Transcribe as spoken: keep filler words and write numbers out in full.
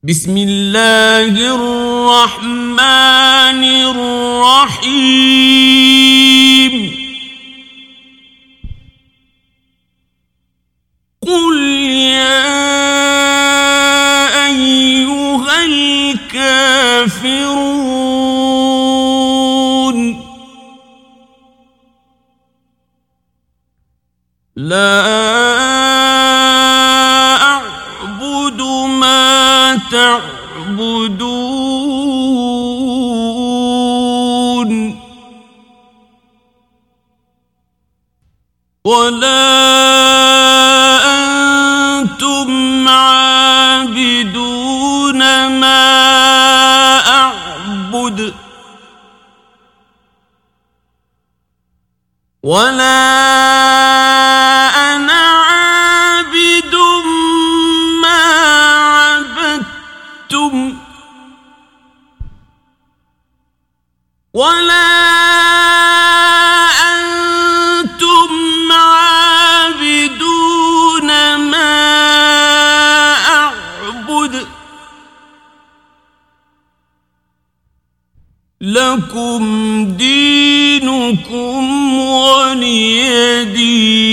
بسم الله الرحمن الرحيم قل يا أيها الكافرون لا أعبد ما تعبدون ولا أنتم عابدون ما أعبد ولا أنا عابد ما عبدتم ولا أنتم عابدون ما أعبد لكم دينكم ولي دين.